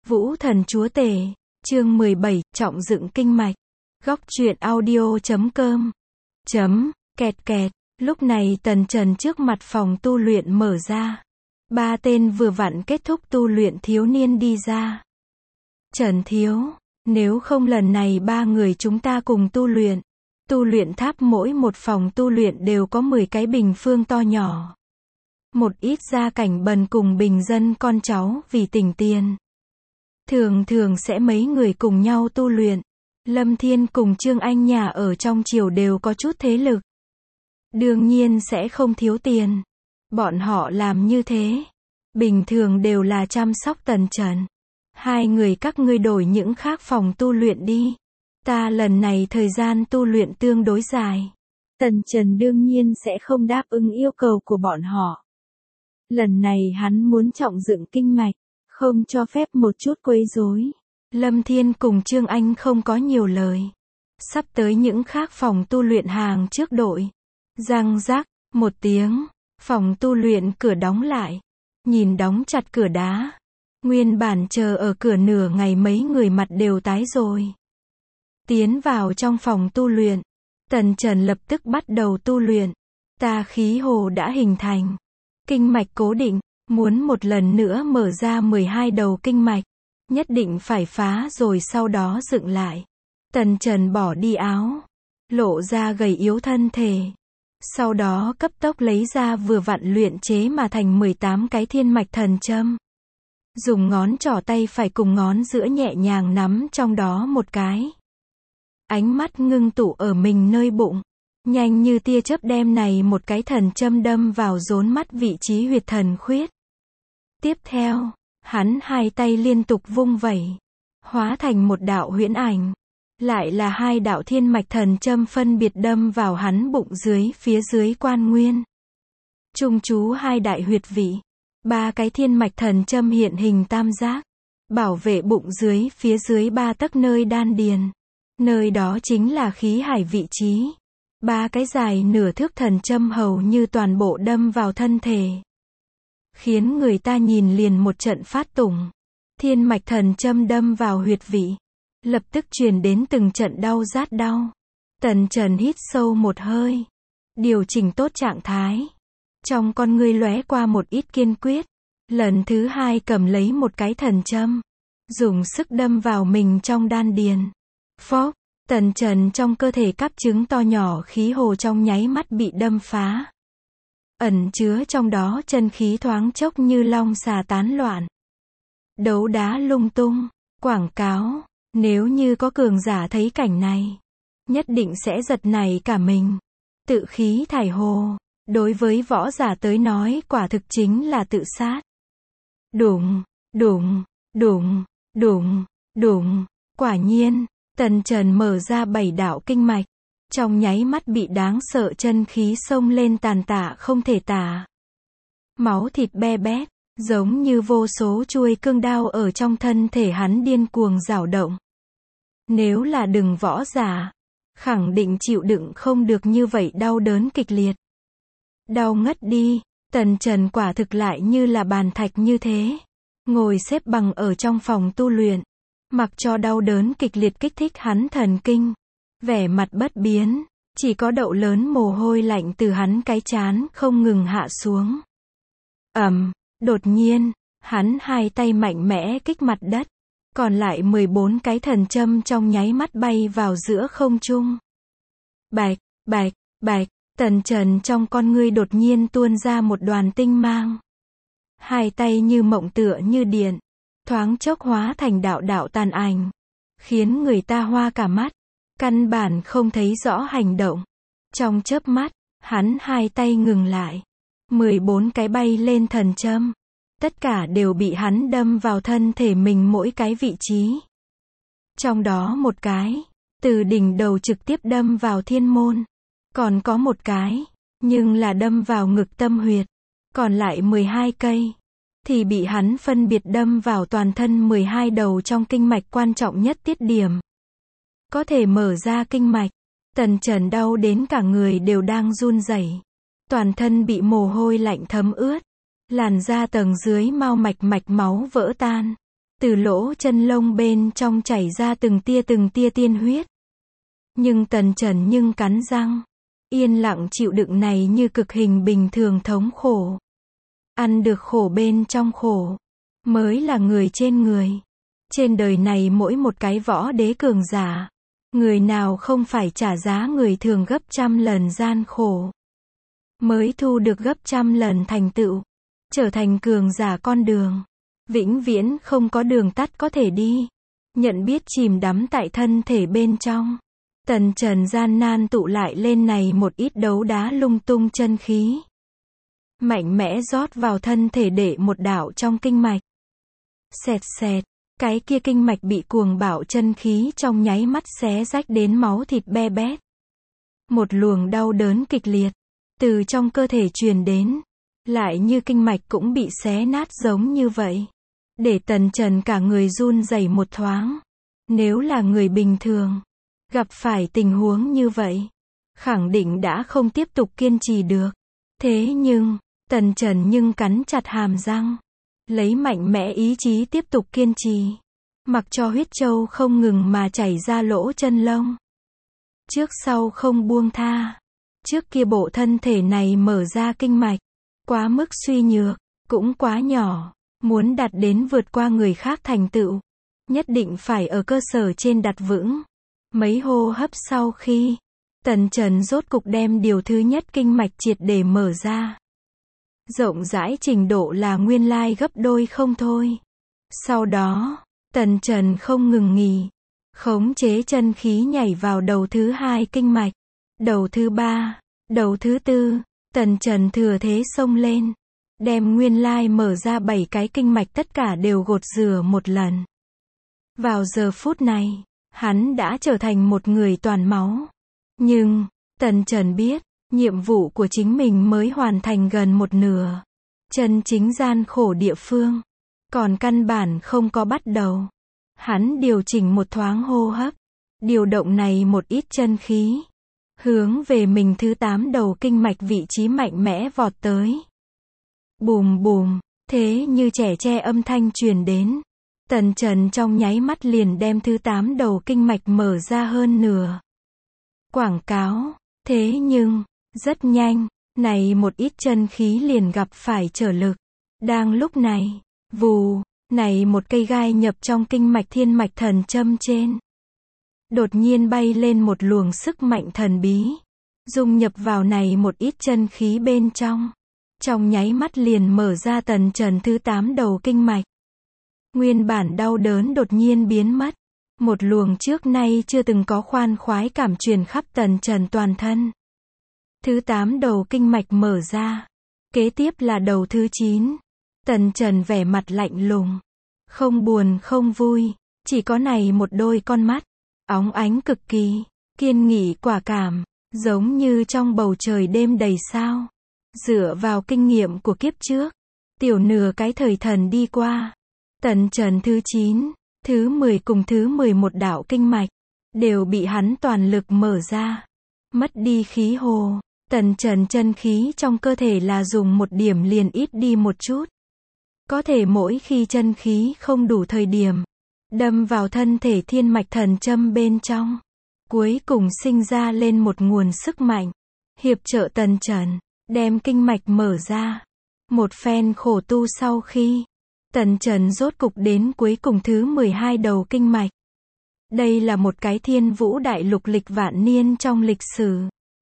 Vũ Thần Chúa Tể, chương 17, trọng dựng kinh mạch. Góc truyện audio.com. Kẹt kẹt, lúc này Tần Trần trước mặt phòng tu luyện mở ra. Ba tên vừa vặn kết thúc tu luyện thiếu niên đi ra. Trần thiếu, nếu không lần này ba người chúng ta cùng tu luyện tháp mỗi một phòng tu luyện đều có 10 cái bình phương to nhỏ. Một ít gia cảnh bần cùng bình dân con cháu vì tình tiền. Thường sẽ mấy người cùng nhau tu luyện. Lâm Thiên cùng Trương Anh nhà ở trong triều đều có chút thế lực. Đương nhiên sẽ không thiếu tiền. Bọn họ làm như thế. Bình thường đều là chăm sóc Tần Trần. Hai người các ngươi đổi những khác phòng tu luyện đi. Ta lần này thời gian tu luyện tương đối dài. Tần Trần đương nhiên sẽ không đáp ứng yêu cầu của bọn họ. Lần này hắn muốn trọng dựng kinh mạch, không cho phép một chút quấy rối. Lâm Thiên cùng Trương Anh không có nhiều lời. Sắp tới những khác phòng tu luyện hàng trước đội. Răng rắc, một tiếng, phòng tu luyện cửa đóng lại. Nhìn đóng chặt cửa đá. Nguyên bản chờ ở cửa nửa ngày mấy người mặt đều tái rồi. Tiến vào trong phòng tu luyện. Tần Trần lập tức bắt đầu tu luyện. Tà khí hồ đã hình thành. Kinh mạch cố định, muốn một lần nữa mở ra 12 đầu kinh mạch. Nhất định phải phá rồi sau đó dựng lại. Tần Trần bỏ đi áo. Lộ ra gầy yếu thân thể. Sau đó cấp tốc lấy ra vừa vặn luyện chế mà thành 18 cái thiên mạch thần châm. Dùng ngón trỏ tay phải cùng ngón giữa nhẹ nhàng nắm trong đó một cái. Ánh mắt ngưng tụ ở mình nơi bụng. Nhanh như tia chớp đem này một cái thần châm đâm vào rốn mắt vị trí huyệt thần khuyết. Tiếp theo, hắn hai tay liên tục vung vẩy. Hóa thành một đạo huyễn ảnh. Lại là hai đạo thiên mạch thần châm phân biệt đâm vào hắn bụng dưới phía dưới quan nguyên. Trung chú hai đại huyệt vị. Ba cái thiên mạch thần châm hiện hình tam giác. Bảo vệ bụng dưới phía dưới 3 tấc nơi đan điền. Nơi đó chính là khí hải vị trí. 3 cái dài nửa thước thần châm hầu như toàn bộ đâm vào thân thể. Khiến người ta nhìn liền một trận phát tủng. Thiên mạch thần châm đâm vào huyệt vị. Lập tức truyền đến từng trận đau rát đau. Tần Trần hít sâu một hơi. Điều chỉnh tốt trạng thái. Trong con ngươi lóe qua một ít kiên quyết. Lần thứ hai cầm lấy một cái thần châm. Dùng sức đâm vào mình trong đan điền. Phốc, Tần Trần trong cơ thể cáp trứng to nhỏ khí hồ trong nháy mắt bị đâm phá. Ẩn chứa trong đó chân khí thoáng chốc như long xà tán loạn. Đấu đá lung tung. Quảng cáo. Nếu như có cường giả thấy cảnh này. Nhất định sẽ giật nảy cả mình. Tự khí thải hồ. Đối với võ giả tới nói quả thực chính là tự sát. Đùng, đùng, đùng, đùng, đùng. Quả nhiên, Tần Trần mở ra 7 đạo kinh mạch. Trong nháy mắt bị đáng sợ chân khí xông lên tàn tạ không thể tả. Máu thịt be bét, giống như vô số chuôi cương đao ở trong thân thể hắn điên cuồng rảo động. Nếu là đừng võ giả, khẳng định chịu đựng không được như vậy đau đớn kịch liệt. Đau ngất đi, Tần Trần quả thực lại như là bàn thạch như thế. Ngồi xếp bằng ở trong phòng tu luyện. Mặc cho đau đớn kịch liệt kích thích hắn thần kinh. Vẻ mặt bất biến, chỉ có đậu lớn mồ hôi lạnh từ hắn cái trán không ngừng hạ xuống. Đột nhiên, hắn hai tay mạnh mẽ kích mặt đất. Còn lại 14 cái thần châm trong nháy mắt bay vào giữa không trung. Bạch, bạch, bạch, Tần Trần trong con ngươi đột nhiên tuôn ra một đoàn tinh mang. Hai tay như mộng tựa như điện. Thoáng chốc hóa thành đạo đạo tàn ảnh. Khiến người ta hoa cả mắt. Căn bản không thấy rõ hành động. Trong chớp mắt, hắn hai tay ngừng lại. 14 cái bay lên thần châm. Tất cả đều bị hắn đâm vào thân thể mình mỗi cái vị trí. Trong đó một cái, từ đỉnh đầu trực tiếp đâm vào thiên môn. Còn có một cái, nhưng là đâm vào ngực tâm huyệt. Còn lại 12 cây, thì bị hắn phân biệt đâm vào toàn thân 12 đầu trong kinh mạch quan trọng nhất tiết điểm. Có thể mở ra kinh mạch. Tần Trần đau đến cả người đều đang run rẩy. Toàn thân bị mồ hôi lạnh thấm ướt. Làn da tầng dưới mao mạch mạch máu vỡ tan. Từ lỗ chân lông bên trong chảy ra từng tia tiên huyết. Nhưng Tần Trần nhưng cắn răng, yên lặng chịu đựng này như cực hình bình thường thống khổ. Ăn được khổ bên trong khổ, mới là người trên người. Trên đời này mỗi một cái võ đế cường giả, người nào không phải trả giá người thường gấp trăm lần gian khổ, mới thu được gấp trăm lần thành tựu. Trở thành cường giả con đường, vĩnh viễn không có đường tắt có thể đi. Nhận biết chìm đắm tại thân thể bên trong. Tần Trần gian nan tụ lại lên này một ít đấu đá lung tung chân khí. Mạnh mẽ rót vào thân thể để một đạo trong kinh mạch. Xẹt xẹt, cái kia kinh mạch bị cuồng bạo chân khí trong nháy mắt xé rách đến máu thịt be bét. Một luồng đau đớn kịch liệt, từ trong cơ thể truyền đến. Lại như kinh mạch cũng bị xé nát giống như vậy. Để Tần Trần cả người run rẩy một thoáng. Nếu là người bình thường, gặp phải tình huống như vậy, khẳng định đã không tiếp tục kiên trì được. Thế nhưng, Tần Trần nhưng cắn chặt hàm răng, lấy mạnh mẽ ý chí tiếp tục kiên trì. Mặc cho huyết châu không ngừng mà chảy ra lỗ chân lông. Trước sau không buông tha. Trước kia bộ thân thể này mở ra kinh mạch, quá mức suy nhược, cũng quá nhỏ. Muốn đạt đến vượt qua người khác thành tựu, nhất định phải ở cơ sở trên đặt vững. Mấy hô hấp sau khi, Tần Trần rốt cục đem điều thứ nhất kinh mạch triệt để mở ra. Rộng rãi trình độ là nguyên lai gấp đôi không thôi. Sau đó, Tần Trần không ngừng nghỉ, khống chế chân khí nhảy vào đầu thứ hai kinh mạch, đầu thứ ba, đầu thứ tư. Tần Trần thừa thế xông lên, đem nguyên lai mở ra 7 cái kinh mạch tất cả đều gột rửa một lần. Vào giờ phút này, hắn đã trở thành một người toàn máu. Nhưng, Tần Trần biết, nhiệm vụ của chính mình mới hoàn thành gần một nửa. Chân chính gian khổ địa phương, còn căn bản không có bắt đầu. Hắn điều chỉnh một thoáng hô hấp, điều động này một ít chân khí, hướng về mình thứ 8 đầu kinh mạch vị trí mạnh mẽ vọt tới. Bùm bùm, thế như trẻ tre âm thanh truyền đến. Tần Trần trong nháy mắt liền đem thứ 8 đầu kinh mạch mở ra hơn nửa. Quảng cáo, thế nhưng, rất nhanh, này một ít chân khí liền gặp phải trở lực. Đang lúc này, vù, này một cây gai nhập trong kinh mạch thiên mạch thần châm trên. Đột nhiên bay lên một luồng sức mạnh thần bí, dung nhập vào này một ít chân khí bên trong. Trong nháy mắt liền mở ra Tần Trần thứ 8 đầu kinh mạch. Nguyên bản đau đớn đột nhiên biến mất. Một luồng trước nay chưa từng có khoan khoái cảm truyền khắp Tần Trần toàn thân. Thứ 8 đầu kinh mạch mở ra. Kế tiếp là đầu thứ 9. Tần Trần vẻ mặt lạnh lùng, không buồn không vui, chỉ có này một đôi con mắt, óng ánh cực kỳ, kiên nghị quả cảm, giống như trong bầu trời đêm đầy sao. Dựa vào kinh nghiệm của kiếp trước, tiểu nửa cái thời thần đi qua, Tần Trần thứ 9, thứ 10 cùng thứ 11 đạo kinh mạch, đều bị hắn toàn lực mở ra. Mất đi khí hồ, Tần Trần chân khí trong cơ thể là dùng một điểm liền ít đi một chút. Có thể mỗi khi chân khí không đủ thời điểm, đâm vào thân thể thiên mạch thần châm bên trong. Cuối cùng sinh ra lên một nguồn sức mạnh, hiệp trợ Tần Trần, đem kinh mạch mở ra. Một phen khổ tu sau khi, Tần Trần rốt cục đến cuối cùng thứ 12 đầu kinh mạch. Đây là một cái thiên vũ đại lục lịch vạn niên trong lịch sử.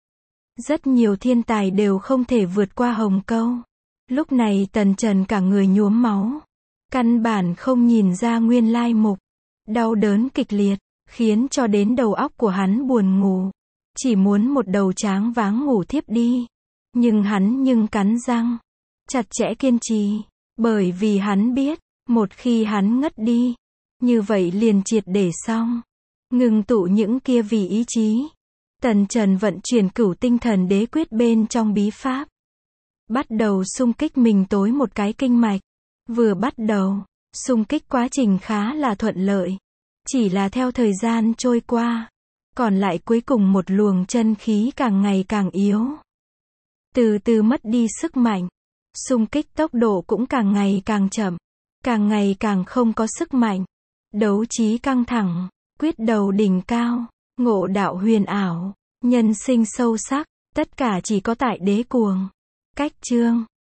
Rất nhiều thiên tài đều không thể vượt qua hồng câu. Lúc này Tần Trần cả người nhuốm máu. Căn bản không nhìn ra nguyên lai mục. Đau đớn kịch liệt, khiến cho đến đầu óc của hắn buồn ngủ. Chỉ muốn một đầu tráng váng ngủ thiếp đi. Nhưng hắn cắn răng, chặt chẽ kiên trì. Bởi vì hắn biết, một khi hắn ngất đi, như vậy liền triệt để xong. Ngừng tụ những kia vì ý chí. Tần Trần vận chuyển cửu tinh thần đế quyết bên trong bí pháp. Bắt đầu xung kích mình tối một cái kinh mạch. Vừa bắt đầu, xung kích quá trình khá là thuận lợi. Chỉ là theo thời gian trôi qua, còn lại cuối cùng một luồng chân khí càng ngày càng yếu. Từ từ mất đi sức mạnh. Xung kích tốc độ cũng càng ngày càng chậm. càng ngày càng không có sức mạnh. Đấu trí căng thẳng, quyết đầu đỉnh cao, ngộ đạo huyền ảo, nhân sinh sâu sắc, tất cả chỉ có tại Đế Cuồng. Cách chương